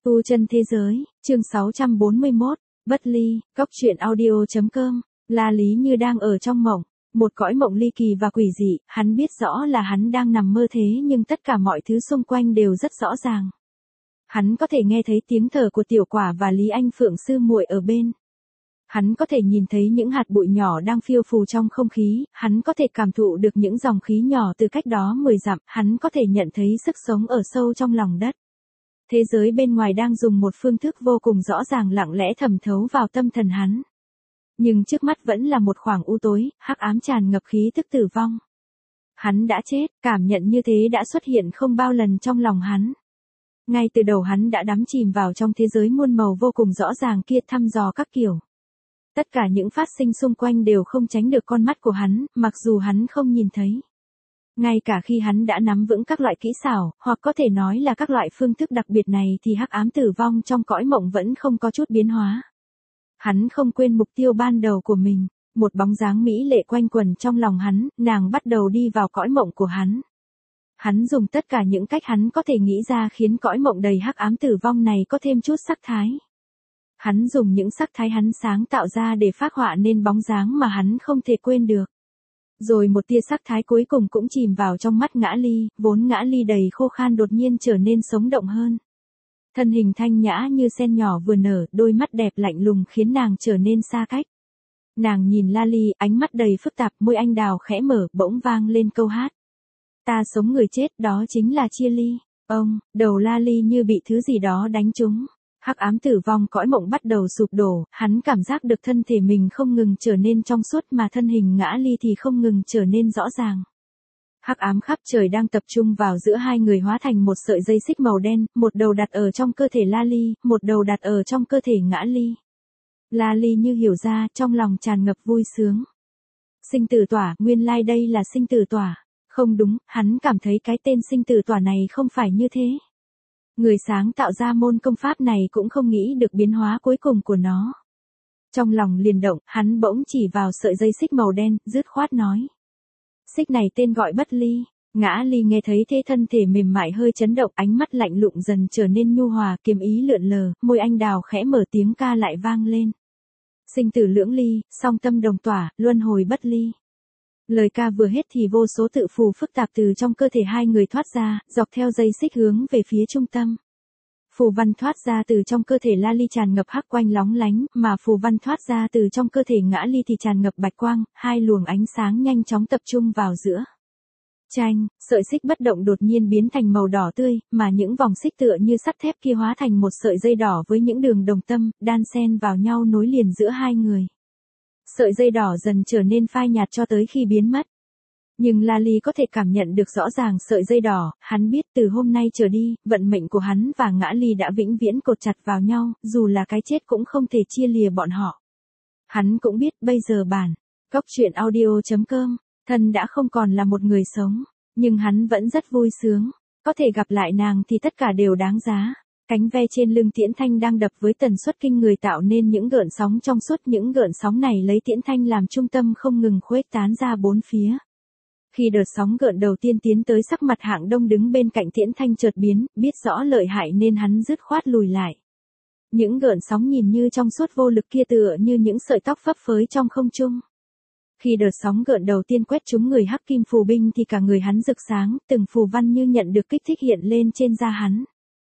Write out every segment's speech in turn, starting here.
Tu chân thế giới, chương 641, Bất ly, góc truyện audio.com, La Lý như đang ở trong mộng, một cõi mộng ly kỳ và quỷ dị, hắn biết rõ là hắn đang nằm mơ thế nhưng tất cả mọi thứ xung quanh đều rất rõ ràng. Hắn có thể nghe thấy tiếng thở của Tiểu Quả và Lý Anh Phượng sư muội ở bên. Hắn có thể nhìn thấy những hạt bụi nhỏ đang phiêu phù trong không khí, hắn có thể cảm thụ được những dòng khí nhỏ từ cách đó 10 dặm, hắn có thể nhận thấy sức sống ở sâu trong lòng đất. Thế giới bên ngoài đang dùng một phương thức vô cùng rõ ràng lặng lẽ thẩm thấu vào tâm thần hắn. Nhưng trước mắt vẫn là một khoảng u tối, hắc ám tràn ngập khí tức tử vong. Hắn đã chết, cảm nhận như thế đã xuất hiện không bao lần trong lòng hắn. Ngay từ đầu hắn đã đắm chìm vào trong thế giới muôn màu vô cùng rõ ràng kia thăm dò các kiểu. Tất cả những phát sinh xung quanh đều không tránh được con mắt của hắn, mặc dù hắn không nhìn thấy. Ngay cả khi hắn đã nắm vững các loại kỹ xảo, hoặc có thể nói là các loại phương thức đặc biệt này thì hắc ám tử vong trong cõi mộng vẫn không có chút biến hóa. Hắn không quên mục tiêu ban đầu của mình, một bóng dáng mỹ lệ quanh quẩn trong lòng hắn, nàng bắt đầu đi vào cõi mộng của hắn. Hắn dùng tất cả những cách hắn có thể nghĩ ra khiến cõi mộng đầy hắc ám tử vong này có thêm chút sắc thái. Hắn dùng những sắc thái hắn sáng tạo ra để phác họa nên bóng dáng mà hắn không thể quên được. Rồi một tia sắc thái cuối cùng cũng chìm vào trong mắt Ngã Ly, vốn Ngã Ly đầy khô khan đột nhiên trở nên sống động hơn. Thân hình thanh nhã như sen nhỏ vừa nở, đôi mắt đẹp lạnh lùng khiến nàng trở nên xa cách. Nàng nhìn La Ly, ánh mắt đầy phức tạp, môi anh đào khẽ mở, bỗng vang lên câu hát. Ta sống người chết, đó chính là chia ly. Ông, đầu La Ly như bị thứ gì đó đánh trúng. Hắc ám tử vong cõi mộng bắt đầu sụp đổ, hắn cảm giác được thân thể mình không ngừng trở nên trong suốt mà thân hình Ngã Ly thì không ngừng trở nên rõ ràng. Hắc ám khắp trời đang tập trung vào giữa hai người hóa thành một sợi dây xích màu đen, một đầu đặt ở trong cơ thể La Ly, một đầu đặt ở trong cơ thể Ngã Ly. La Ly như hiểu ra, trong lòng tràn ngập vui sướng. Sinh tử tỏa, nguyên lai đây là sinh tử tỏa. Không đúng, hắn cảm thấy cái tên sinh tử tỏa này không phải như thế. Người sáng tạo ra môn công pháp này cũng không nghĩ được biến hóa cuối cùng của nó. Trong lòng liền động, hắn bỗng chỉ vào sợi dây xích màu đen, dứt khoát nói. Xích này tên gọi Bất ly. Ngã Ly nghe thấy thế thân thể mềm mại hơi chấn động, ánh mắt lạnh lụng dần trở nên nhu hòa, kiếm ý lượn lờ, môi anh đào khẽ mở tiếng ca lại vang lên. Sinh tử lưỡng ly, song tâm đồng tỏa, luân hồi bất ly. Lời ca vừa hết thì vô số tự phù phức tạp từ trong cơ thể hai người thoát ra, dọc theo dây xích hướng về phía trung tâm. Phù văn thoát ra từ trong cơ thể La Ly tràn ngập hắc quang lóng lánh, mà phù văn thoát ra từ trong cơ thể Ngã Ly thì tràn ngập bạch quang, hai luồng ánh sáng nhanh chóng tập trung vào giữa. Chanh, sợi xích bất động đột nhiên biến thành màu đỏ tươi, mà những vòng xích tựa như sắt thép kia hóa thành một sợi dây đỏ với những đường đồng tâm, đan xen vào nhau nối liền giữa hai người. Sợi dây đỏ dần trở nên phai nhạt cho tới khi biến mất. Nhưng La Ly có thể cảm nhận được rõ ràng sợi dây đỏ, hắn biết từ hôm nay trở đi, vận mệnh của hắn và Ngã Ly đã vĩnh viễn cột chặt vào nhau, dù là cái chết cũng không thể chia lìa bọn họ. Hắn cũng biết bây giờ bản, góc truyện audio.com, thân đã không còn là một người sống, nhưng hắn vẫn rất vui sướng, có thể gặp lại nàng thì tất cả đều đáng giá. Cánh ve trên lưng Tiễn Thanh đang đập với tần suất kinh người tạo nên những gợn sóng trong suốt, những gợn sóng này lấy Tiễn Thanh làm trung tâm không ngừng khuếch tán ra bốn phía. Khi đợt sóng gợn đầu tiên tiến tới, sắc mặt Hạng Đông đứng bên cạnh Tiễn Thanh chợt biến, biết rõ lợi hại nên hắn dứt khoát lùi lại. Những gợn sóng nhìn như trong suốt vô lực kia tựa như những sợi tóc phấp phới trong không trung. Khi đợt sóng gợn đầu tiên quét trúng người Hắc Kim phù binh thì cả người hắn rực sáng, từng phù văn như nhận được kích thích hiện lên trên da hắn.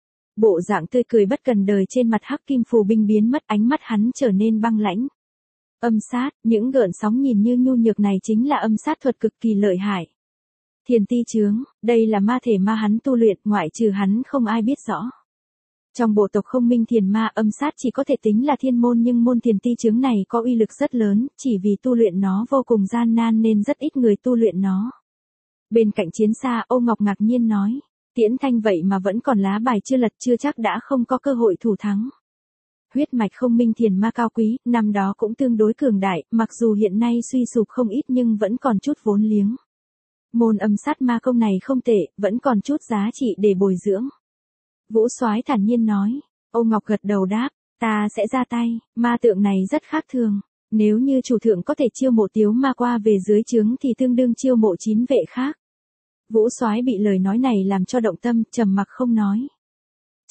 Bộ dạng tươi cười bất cần đời trên mặt Hắc Kim phù binh biến mất, ánh mắt hắn trở nên băng lãnh. Âm sát, những gợn sóng nhìn như nhu nhược này chính là âm sát thuật cực kỳ lợi hại. Thiền ti chướng, đây là ma thể ma hắn tu luyện, ngoại trừ hắn không ai biết rõ. Trong bộ tộc Không Minh Thiền Ma, âm sát chỉ có thể tính là thiên môn, nhưng môn thiền ti chướng này có uy lực rất lớn, chỉ vì tu luyện nó vô cùng gian nan nên rất ít người tu luyện nó. Bên cạnh chiến xa, Âu Ngọc ngạc nhiên nói. Tiễn Thanh vậy mà vẫn còn lá bài chưa lật, chưa chắc đã không có cơ hội thủ thắng. Huyết mạch Không Minh Thiền Ma cao quý, năm đó cũng tương đối cường đại, mặc dù hiện nay suy sụp không ít nhưng vẫn còn chút vốn liếng. Môn âm sát ma công này không tệ, vẫn còn chút giá trị để bồi dưỡng. Vũ Soái thản nhiên nói. Âu Ngọc gật đầu đáp, ta sẽ ra tay, ma tượng này rất khác thường. Nếu như chủ thượng có thể chiêu mộ Tiếu Ma qua về dưới trướng thì tương đương chiêu mộ 9 vệ khác. Vũ Soái bị lời nói này làm cho động tâm, trầm mặc không nói.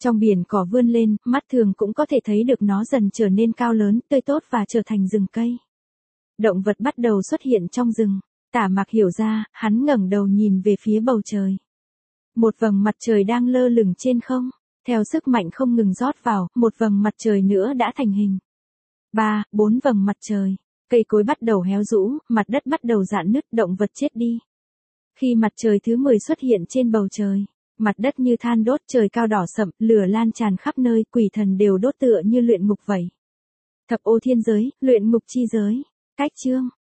Trong biển cỏ vươn lên, mắt thường cũng có thể thấy được nó dần trở nên cao lớn, tươi tốt và trở thành rừng cây. Động vật bắt đầu xuất hiện trong rừng. Tả Mạc hiểu ra, hắn ngẩng đầu nhìn về phía bầu trời. Một vầng mặt trời đang lơ lửng trên không. Theo sức mạnh không ngừng rót vào, một vầng mặt trời nữa đã thành hình. 3, 4 vầng mặt trời. Cây cối bắt đầu héo rũ, mặt đất bắt đầu rạn nứt, động vật chết đi. Khi mặt trời thứ 10 xuất hiện trên bầu trời, mặt đất như than đốt, trời cao đỏ sậm, lửa lan tràn khắp nơi, quỷ thần đều đốt tựa như luyện ngục vậy. Thập ô thiên giới, luyện ngục chi giới. Cách chương